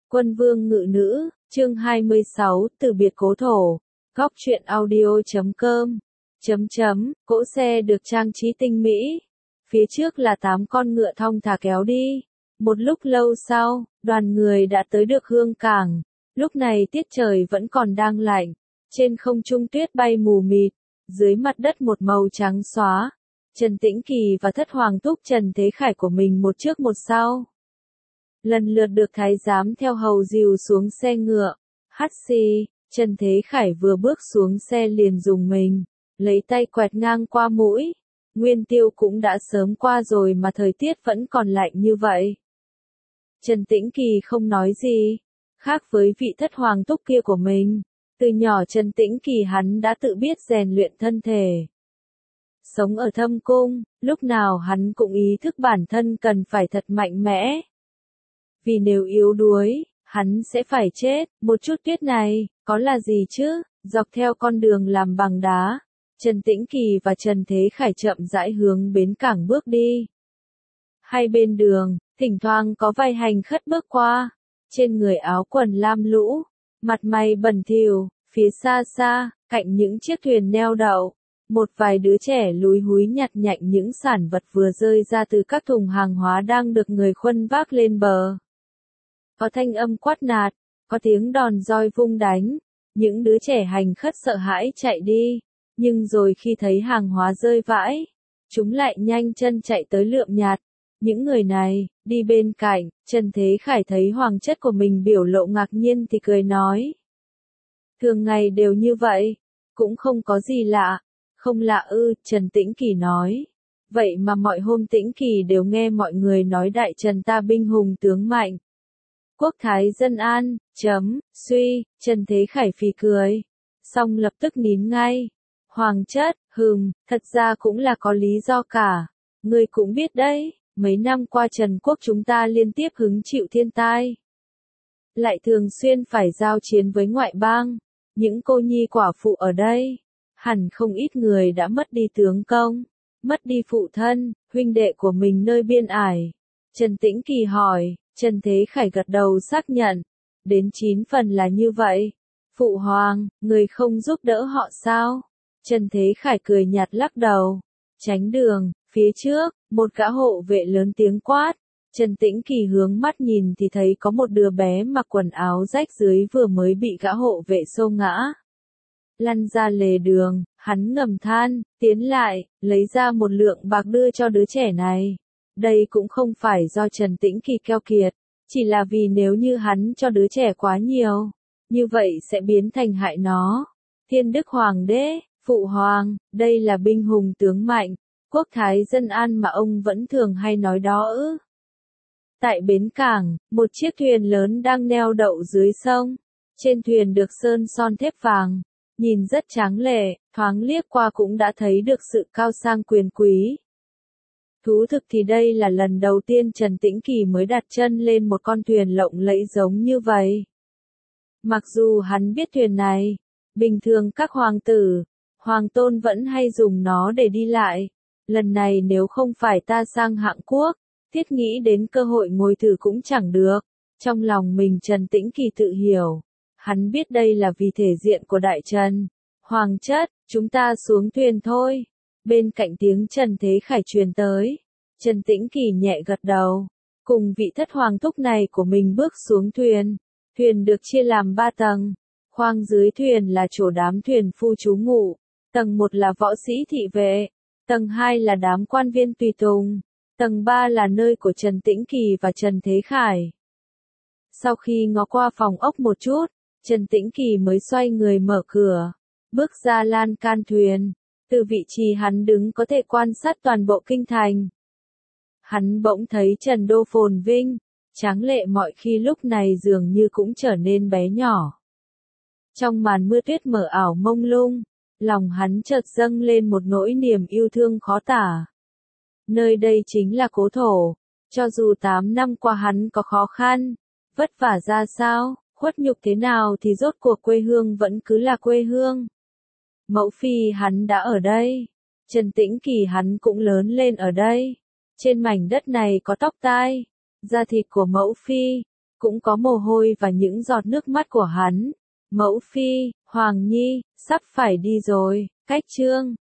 Quân vương ngự nữ, chương 26, từ biệt cố thổ. Góc truyện audio.com. Cỗ xe được trang trí tinh mỹ. Phía trước là 8 con ngựa thong thả kéo đi. Một lúc lâu sau, đoàn người đã tới được Hương Cảng. Lúc này tiết trời vẫn còn đang lạnh. Trên không trung tuyết bay mù mịt. Dưới mặt đất một màu trắng xóa. Trần Tĩnh Kỳ và thất hoàng thúc Trần Thế Khải của mình một trước một sau. Lần lượt được thái giám theo hầu dìu xuống xe ngựa. Hắt xì, Trần Thế Khải vừa bước xuống xe liền dùng mình, lấy tay quẹt ngang qua mũi. Nguyên Tiêu cũng đã sớm qua rồi mà thời tiết vẫn còn lạnh như vậy. Trần Tĩnh Kỳ không nói gì, khác với vị thất hoàng thúc kia của mình. Từ nhỏ Trần Tĩnh Kỳ hắn đã tự biết rèn luyện thân thể. Sống ở thâm cung, lúc nào hắn cũng ý thức bản thân cần phải thật mạnh mẽ. Vì nếu yếu đuối, hắn sẽ phải chết. Một chút tuyết này, có là gì chứ? Dọc theo con đường làm bằng đá, Trần Tĩnh Kỳ và Trần Thế Khải chậm rãi hướng bến cảng bước đi. Hai bên đường, thỉnh thoảng có vài hành khất bước qua, trên người áo quần lam lũ, mặt mày bẩn thỉu. Phía xa xa, cạnh những chiếc thuyền neo đậu, một vài đứa trẻ lúi húi nhặt nhạnh những sản vật vừa rơi ra từ các thùng hàng hóa đang được người khuân vác lên bờ. Có thanh âm quát nạt, có tiếng đòn roi vung đánh, những đứa trẻ hành khất sợ hãi chạy đi, nhưng rồi khi thấy hàng hóa rơi vãi, chúng lại nhanh chân chạy tới lượm nhặt. Những người này, đi bên cạnh, Trần Thế Khải thấy hoàng chất của mình biểu lộ ngạc nhiên thì cười nói. Thường ngày đều như vậy, cũng không có gì lạ. Không lạ ư, Trần Tĩnh Kỳ nói. Vậy mà mọi hôm Tĩnh Kỳ đều nghe mọi người nói đại Trần ta binh hùng tướng mạnh. Quốc thái dân an, suy, Trần Thế Khải phì cười. Xong lập tức nín ngay. Hoàng chất, thật ra cũng là có lý do cả. Ngươi cũng biết đấy, mấy năm qua Trần quốc chúng ta liên tiếp hứng chịu thiên tai. Lại thường xuyên phải giao chiến với ngoại bang. Những cô nhi quả phụ ở đây, hẳn không ít người đã mất đi tướng công, mất đi phụ thân, huynh đệ của mình nơi biên ải. Trần Tĩnh Kỳ hỏi, Trần Thế Khải gật đầu xác nhận, đến 9 phần là như vậy. Phụ hoàng, người không giúp đỡ họ sao? Trần Thế Khải cười nhạt lắc đầu. Tránh đường, phía trước, một gã hộ vệ lớn tiếng quát. Trần Tĩnh Kỳ hướng mắt nhìn thì thấy có một đứa bé mặc quần áo rách dưới vừa mới bị gã hộ vệ xô ngã. Lăn ra lề đường, hắn ngầm than, tiến lại, lấy ra một lượng bạc đưa cho đứa trẻ này. Đây cũng không phải do Trần Tĩnh Kỳ keo kiệt, chỉ là vì nếu như hắn cho đứa trẻ quá nhiều, như vậy sẽ biến thành hại nó. Thiên Đức Hoàng đế, Phụ Hoàng, đây là binh hùng tướng mạnh, quốc thái dân an mà ông vẫn thường hay nói đó ư. Tại bến cảng, một chiếc thuyền lớn đang neo đậu dưới sông. Trên thuyền được sơn son thép vàng, nhìn rất tráng lệ, thoáng liếc qua cũng đã thấy được sự cao sang quyền quý. Thú thực thì đây là lần đầu tiên Trần Tĩnh Kỳ mới đặt chân lên một con thuyền lộng lẫy giống như vậy. Mặc dù hắn biết thuyền này, bình thường các hoàng tử, hoàng tôn vẫn hay dùng nó để đi lại. Lần này nếu không phải ta sang hạng quốc, thiết nghĩ đến cơ hội ngồi thử cũng chẳng được. Trong lòng mình Trần Tĩnh Kỳ tự hiểu. Hắn biết đây là vì thể diện của đại Trần. Hoàng chất, chúng ta xuống thuyền thôi. Bên cạnh tiếng Trần Thế Khải truyền tới. Trần Tĩnh Kỳ nhẹ gật đầu. Cùng vị thất hoàng thúc này của mình bước xuống thuyền. Thuyền được chia làm 3 tầng. Khoang dưới thuyền là chỗ đám thuyền phu trú ngụ. Tầng 1 là võ sĩ thị vệ. Tầng 2 là đám quan viên tùy tùng. Tầng 3 là nơi của Trần Tĩnh Kỳ và Trần Thế Khải. Sau khi ngó qua phòng ốc một chút, Trần Tĩnh Kỳ mới xoay người mở cửa, bước ra lan can thuyền. Từ vị trí hắn đứng có thể quan sát toàn bộ kinh thành. Hắn bỗng thấy Trần Đô phồn vinh, tráng lệ mọi khi lúc này dường như cũng trở nên bé nhỏ. Trong màn mưa tuyết mờ ảo mông lung, lòng hắn chợt dâng lên một nỗi niềm yêu thương khó tả. Nơi đây chính là cố thổ, cho dù 8 năm qua hắn có khó khăn, vất vả ra sao, khuất nhục thế nào thì rốt cuộc quê hương vẫn cứ là quê hương. Mẫu phi hắn đã ở đây, Trần Tĩnh Kỳ hắn cũng lớn lên ở đây. Trên mảnh đất này có tóc tai, da thịt của mẫu phi, cũng có mồ hôi và những giọt nước mắt của hắn. Mẫu phi, Hoàng Nhi, sắp phải đi rồi, cách chương